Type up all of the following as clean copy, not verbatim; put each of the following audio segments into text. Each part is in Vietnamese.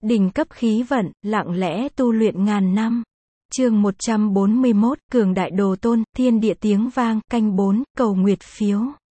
Đỉnh cấp khí vận, lặng lẽ tu luyện ngàn năm. Chương 141, Cường đại đồ tôn, thiên địa tiếng vang, canh 4, cầu nguyệt phiếu.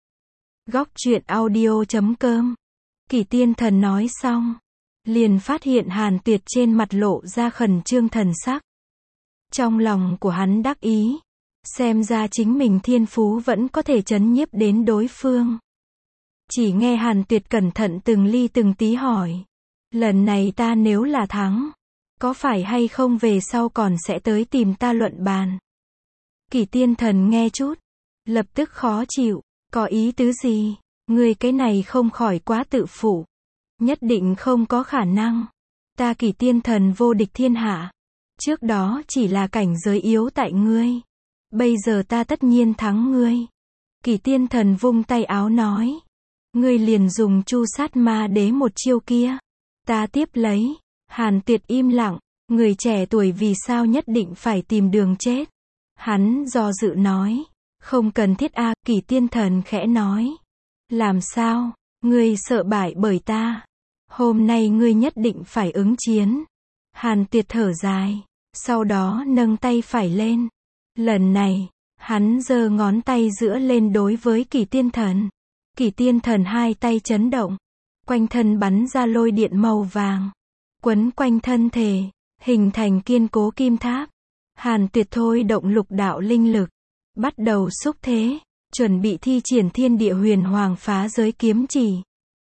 Góc truyện audio.com. Kỷ Tiên Thần nói xong, liền phát hiện Hàn Tuyệt trên mặt lộ ra khẩn trương thần sắc. Trong lòng của hắn đắc ý, xem ra chính mình thiên phú vẫn có thể trấn nhiếp đến đối phương. Chỉ nghe Hàn Tuyệt cẩn thận từng ly từng tí hỏi, lần này ta nếu là thắng, có phải hay không về sau còn sẽ tới tìm ta luận bàn? Kỷ Tiên Thần nghe chút, lập tức khó chịu, có ý tứ gì? Ngươi cái này không khỏi quá tự phụ, nhất định không có khả năng. Ta Kỷ Tiên Thần vô địch thiên hạ, trước đó chỉ là cảnh giới yếu tại ngươi, bây giờ ta tất nhiên thắng ngươi. Kỷ Tiên Thần vung tay áo nói, ngươi liền dùng Chu Sát Ma Đế một chiêu kia, ta tiếp lấy. Hàn Tuyệt im lặng, người trẻ tuổi vì sao nhất định phải tìm đường chết? Hắn do dự nói, không cần thiết a. Kỷ Tiên Thần khẽ nói, làm sao, ngươi sợ bại bởi ta? Hôm nay ngươi nhất định phải ứng chiến. Hàn Tuyệt thở dài, sau đó nâng tay phải lên. Lần này, hắn giơ ngón tay giữa lên đối với Kỷ Tiên Thần. Kỷ Tiên Thần hai tay chấn động, quanh thân bắn ra lôi điện màu vàng, quấn quanh thân thể, hình thành kiên cố kim tháp. Hàn Tuyệt thôi động lục đạo linh lực, bắt đầu xúc thế, chuẩn bị thi triển thiên địa huyền hoàng phá giới kiếm chỉ.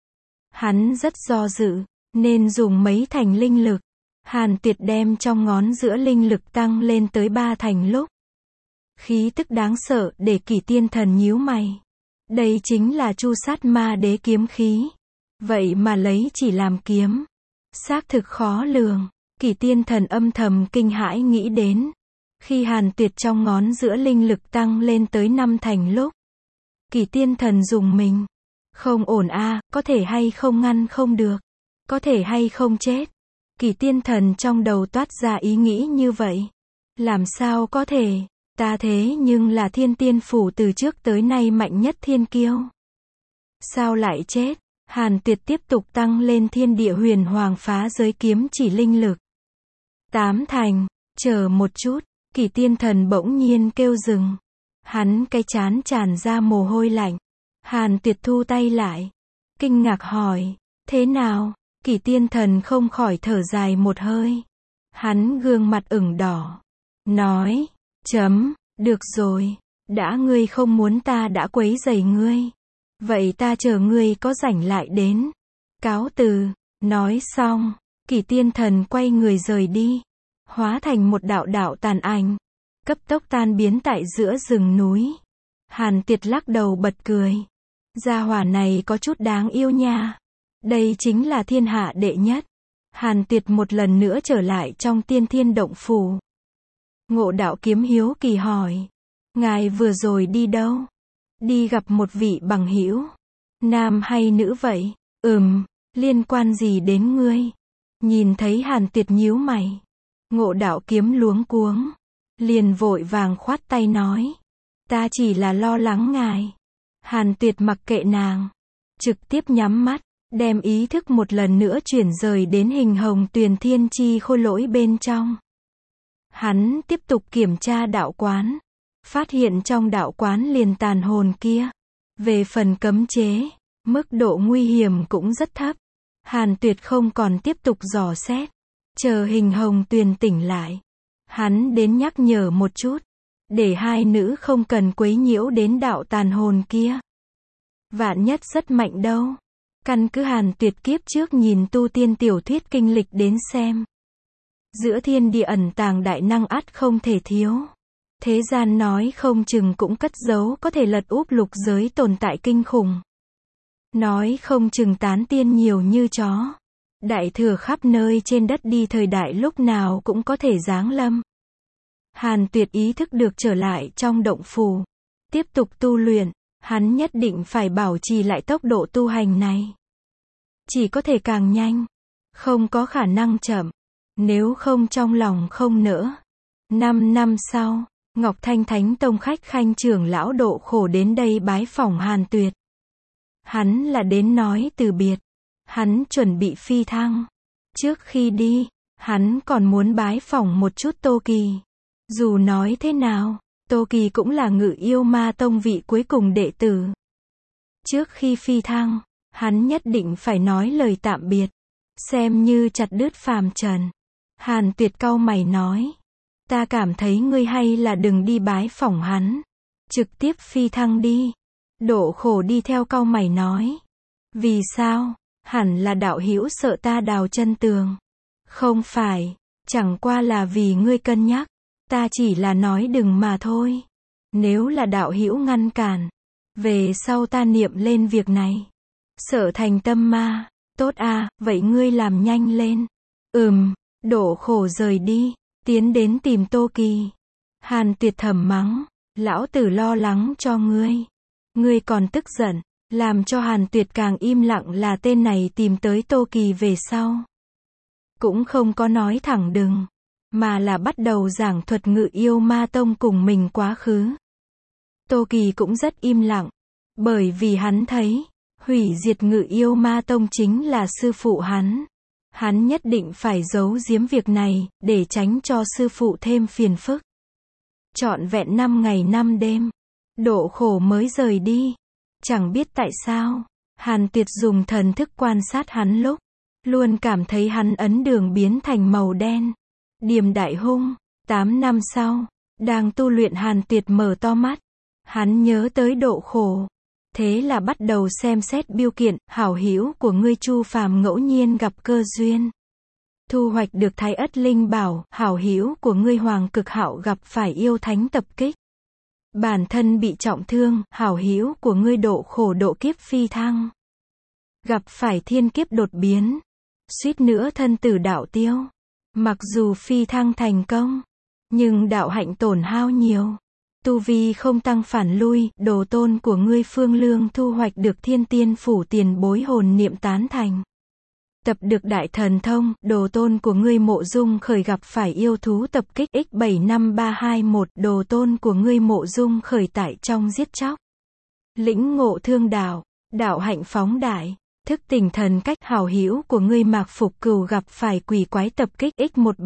Hắn rất do dự, nên dùng mấy thành linh lực. Hàn Tuyệt đem trong ngón giữa linh lực tăng lên tới 3 thành lúc. Khí tức đáng sợ để Kỷ Tiên Thần nhíu mày. Đây chính là Chu Sát Ma Đế kiếm khí. Vậy mà lấy chỉ làm kiếm, xác thực khó lường. Kỷ Tiên Thần âm thầm kinh hãi nghĩ đến, khi Hàn Tuyệt trong ngón giữa linh lực tăng lên tới 5 thành lúc, Kỷ Tiên Thần dùng mình. Không ổn a, có thể hay không ngăn không được, có thể hay không chết. Kỷ Tiên Thần trong đầu toát ra ý nghĩ như vậy. Làm sao có thể, ta thế nhưng là Thiên Tiên Phủ từ trước tới nay mạnh nhất thiên kiêu. Sao lại chết? Hàn Tuyệt tiếp tục tăng lên thiên địa huyền hoàng phá giới kiếm chỉ linh lực. 8 thành, chờ một chút, Kỷ Tiên Thần bỗng nhiên kêu dừng. Hắn cái trán tràn ra mồ hôi lạnh. Hàn Tuyệt thu tay lại, kinh ngạc hỏi, thế nào? Kỷ Tiên Thần không khỏi thở dài một hơi. Hắn gương mặt ửng đỏ, nói, được rồi, đã ngươi không muốn ta đã quấy rầy ngươi, vậy ta chờ ngươi có rảnh lại đến. Cáo từ. Nói xong, Kỷ Tiên Thần quay người rời đi, hóa thành một đạo đạo tàn ảnh, cấp tốc tan biến tại giữa rừng núi. Hàn Tuyệt lắc đầu bật cười. Gia hỏa này có chút đáng yêu nha. Đây chính là thiên hạ đệ nhất. Hàn Tuyệt một lần nữa trở lại trong Tiên Thiên Động Phủ. Ngộ Đạo Kiếm hiếu kỳ hỏi, ngài vừa rồi đi đâu? Đi gặp một vị bằng hữu. Nam hay nữ vậy? Liên quan gì đến ngươi? Nhìn thấy Hàn Tuyệt nhíu mày, Ngộ Đạo Kiếm luống cuống, liền vội vàng khoát tay nói, ta chỉ là lo lắng ngài. Hàn Tuyệt mặc kệ nàng, trực tiếp nhắm mắt, đem ý thức một lần nữa chuyển rời đến hình hồng tuyền thiên chi khôi lỗi bên trong. Hắn tiếp tục kiểm tra đạo quán, phát hiện trong đạo quán liền tàn hồn kia. Về phần cấm chế, mức độ nguy hiểm cũng rất thấp. Hàn Tuyệt không còn tiếp tục dò xét, chờ hình hồng tuyền tỉnh lại, hắn đến nhắc nhở một chút, để hai nữ không cần quấy nhiễu đến đạo tàn hồn kia. Vạn nhất rất mạnh đâu. Căn cứ Hàn Tuyệt kiếp trước nhìn tu tiên tiểu thuyết kinh lịch đến xem, giữa thiên địa ẩn tàng đại năng ắt không thể thiếu. Thế gian nói không chừng cũng cất giấu có thể lật úp lục giới tồn tại kinh khủng. Nói không chừng tán tiên nhiều như chó. Đại thừa khắp nơi trên đất đi thời đại lúc nào cũng có thể giáng lâm. Hàn Tuyệt ý thức được trở lại trong động phủ, tiếp tục tu luyện. Hắn nhất định phải bảo trì lại tốc độ tu hành này. Chỉ có thể càng nhanh, không có khả năng chậm. Nếu không trong lòng không nỡ. 5 năm sau, Ngọc Thanh Thánh Tông khách khanh trưởng lão Độ Khổ đến đây bái phỏng Hàn Tuyệt. Hắn là đến nói từ biệt. Hắn chuẩn bị phi thăng. Trước khi đi, hắn còn muốn bái phỏng một chút Tô Kỳ. Dù nói thế nào, Tô Kỳ cũng là Ngự Yêu Ma Tông vị cuối cùng đệ tử. Trước khi phi thăng, hắn nhất định phải nói lời tạm biệt, xem như chặt đứt phàm trần. Hàn Tuyệt cau mày nói, ta cảm thấy ngươi hay là đừng đi bái phỏng hắn, trực tiếp phi thăng đi. Độ Khổ đi theo cau mày nói, vì sao? Hẳn là đạo hữu sợ ta đào chân tường. Không phải, chẳng qua là vì ngươi cân nhắc, ta chỉ là nói đừng mà thôi. Nếu là đạo hữu ngăn cản, về sau ta niệm lên việc này, sợ thành tâm ma. Tốt à, vậy ngươi làm nhanh lên. Độ Khổ rời đi, tiến đến tìm Tô Kỳ. Hàn Tuyệt thầm mắng, lão tử lo lắng cho ngươi. Ngươi còn tức giận, làm cho Hàn Tuyệt càng im lặng là tên này tìm tới Tô Kỳ về sau. Cũng không có nói thẳng đừng, mà là bắt đầu giảng thuật Ngự Yêu Ma Tông cùng mình quá khứ. Tô Kỳ cũng rất im lặng, bởi vì hắn thấy, hủy diệt Ngự Yêu Ma Tông chính là sư phụ hắn. Hắn nhất định phải giấu giếm việc này, để tránh cho sư phụ thêm phiền phức. Trọn vẹn 5 ngày 5 đêm, Độ Khổ mới rời đi. Chẳng biết tại sao, Hàn Tuyệt dùng thần thức quan sát hắn lúc, luôn cảm thấy hắn ấn đường biến thành màu đen. Điềm Đại Hung, 8 năm sau, đang tu luyện Hàn Tuyệt mở to mắt. Hắn nhớ tới Độ Khổ. Thế là bắt đầu xem xét biêu kiện, hảo hữu của ngươi Chu Phàm ngẫu nhiên gặp cơ duyên. Thu hoạch được Thái Ất Linh Bảo, hảo hữu của ngươi Hoàng Cực Hạo gặp phải yêu thánh tập kích. Bản thân bị trọng thương, hảo hữu của ngươi Độ Khổ độ kiếp phi thăng. Gặp phải thiên kiếp đột biến, suýt nữa thân tử đạo tiêu. Mặc dù phi thăng thành công, nhưng đạo hạnh tổn hao nhiều. Tu vi không tăng phản lui, đồ tôn của ngươi Phương Lương thu hoạch được Thiên Tiên Phủ tiền bối hồn niệm tán thành. Tập được đại thần thông, đồ tôn của ngươi Mộ Dung Khởi gặp phải yêu thú tập kích X75321, đồ tôn của ngươi Mộ Dung Khởi tại trong giết chóc. Lĩnh ngộ thương đạo, đạo hạnh phóng đại, thức tỉnh thần cách, hảo hữu của ngươi Mạc Phục Cửu gặp phải quỷ quái tập kích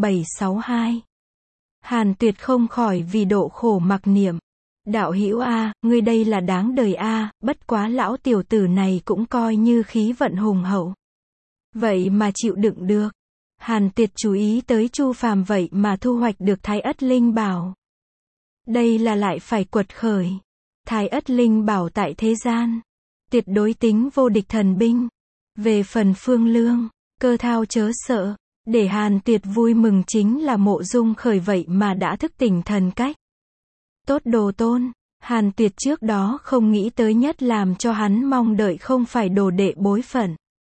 X1762. Hàn Tuyệt không khỏi vì Độ Khổ mặc niệm. Đạo hữu a, ngươi đây là đáng đời a, bất quá lão tiểu tử này cũng coi như khí vận hùng hậu. Vậy mà chịu đựng được. Hàn Tuyệt chú ý tới Chu Phàm vậy mà thu hoạch được Thái Ất Linh Bảo. Đây là lại phải quật khởi. Thái Ất Linh Bảo tại thế gian, tuyệt đối tính vô địch thần binh. Về phần Phương Lương, cơ thao chớ sợ. Để Hàn Tuyệt vui mừng chính là Mộ Dung Khởi vậy mà đã thức tỉnh thần cách. Tốt đồ tôn, Hàn Tuyệt trước đó không nghĩ tới, nhất làm cho hắn mong đợi không phải đồ đệ bối phận,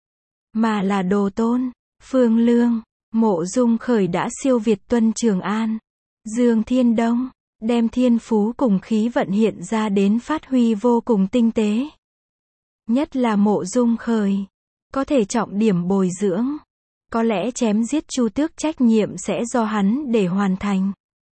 mà là đồ tôn. Phương Lương, Mộ Dung Khởi đã siêu việt Tuân Trường An, Dương Thiên Đông, đem thiên phú cùng khí vận hiện ra đến phát huy vô cùng tinh tế. Nhất là Mộ Dung Khởi, có thể trọng điểm bồi dưỡng. Có lẽ chém giết Chu Tước trách nhiệm sẽ do hắn để hoàn thành.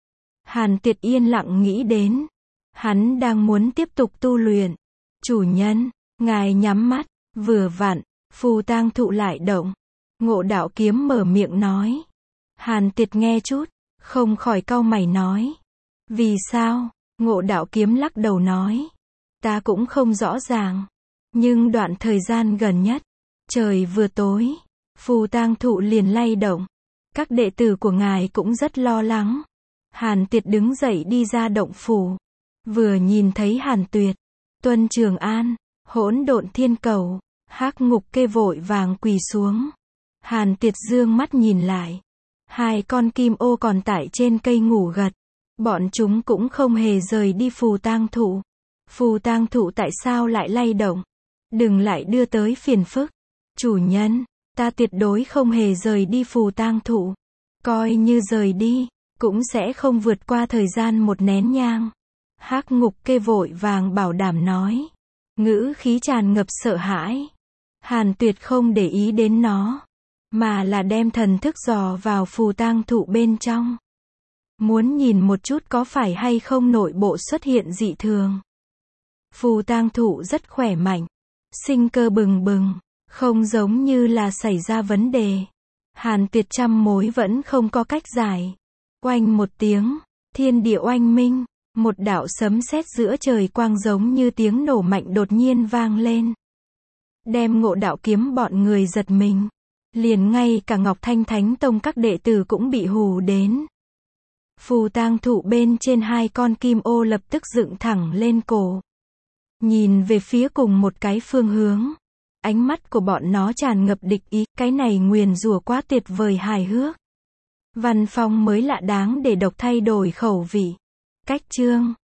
Hàn Tuyệt yên lặng nghĩ đến. Hắn đang muốn tiếp tục tu luyện. Chủ nhân, ngài nhắm mắt, vừa vặn, phù tang thụ lại động. Ngộ Đạo Kiếm mở miệng nói. Hàn Tuyệt nghe chút, không khỏi cau mày nói. Vì sao? Ngộ Đạo Kiếm lắc đầu nói. Ta cũng không rõ ràng. Nhưng đoạn thời gian gần nhất, trời vừa tối, phù tang thụ liền lay động. Các đệ tử của ngài cũng rất lo lắng. Hàn Tuyệt đứng dậy đi ra động phủ. Vừa nhìn thấy Hàn Tuyệt, Tuân Trường An, Hỗn Độn Thiên Cầu, Hắc Ngục Kê vội vàng quỳ xuống. Hàn Tuyệt dương mắt nhìn lại. Hai con kim ô còn tại trên cây ngủ gật. Bọn chúng cũng không hề rời đi phù tang thụ. Phù tang thụ tại sao lại lay động? Đừng lại đưa tới phiền phức. Chủ nhân, ta tuyệt đối không hề rời đi phù tang thụ. Coi như rời đi, cũng sẽ không vượt qua thời gian một nén nhang. Hắc Ngục Kê vội vàng bảo đảm nói. Ngữ khí tràn ngập sợ hãi. Hàn Tuyệt không để ý đến nó, mà là đem thần thức dò vào phù tang thụ bên trong. Muốn nhìn một chút có phải hay không nội bộ xuất hiện dị thường. Phù tang thụ rất khỏe mạnh, sinh cơ bừng bừng, không giống như là xảy ra vấn đề. Hàn Tuyệt trăm mối vẫn không có cách giải. Oanh một tiếng, thiên địa oanh minh, một đạo sấm sét giữa trời quang giống như tiếng nổ mạnh đột nhiên vang lên. Đem Ngộ Đạo kiếm bọn người giật mình. Liền ngay cả Ngọc Thanh Thánh Tông các đệ tử cũng bị hù đến. Phù tang thụ bên trên hai con kim ô lập tức dựng thẳng lên cổ. Nhìn về phía cùng một cái phương hướng. Ánh mắt của bọn nó tràn ngập địch ý, cái này nguyền rủa quá tuyệt vời hài hước. Văn phong mới lạ đáng để độc thay đổi khẩu vị. Cách chương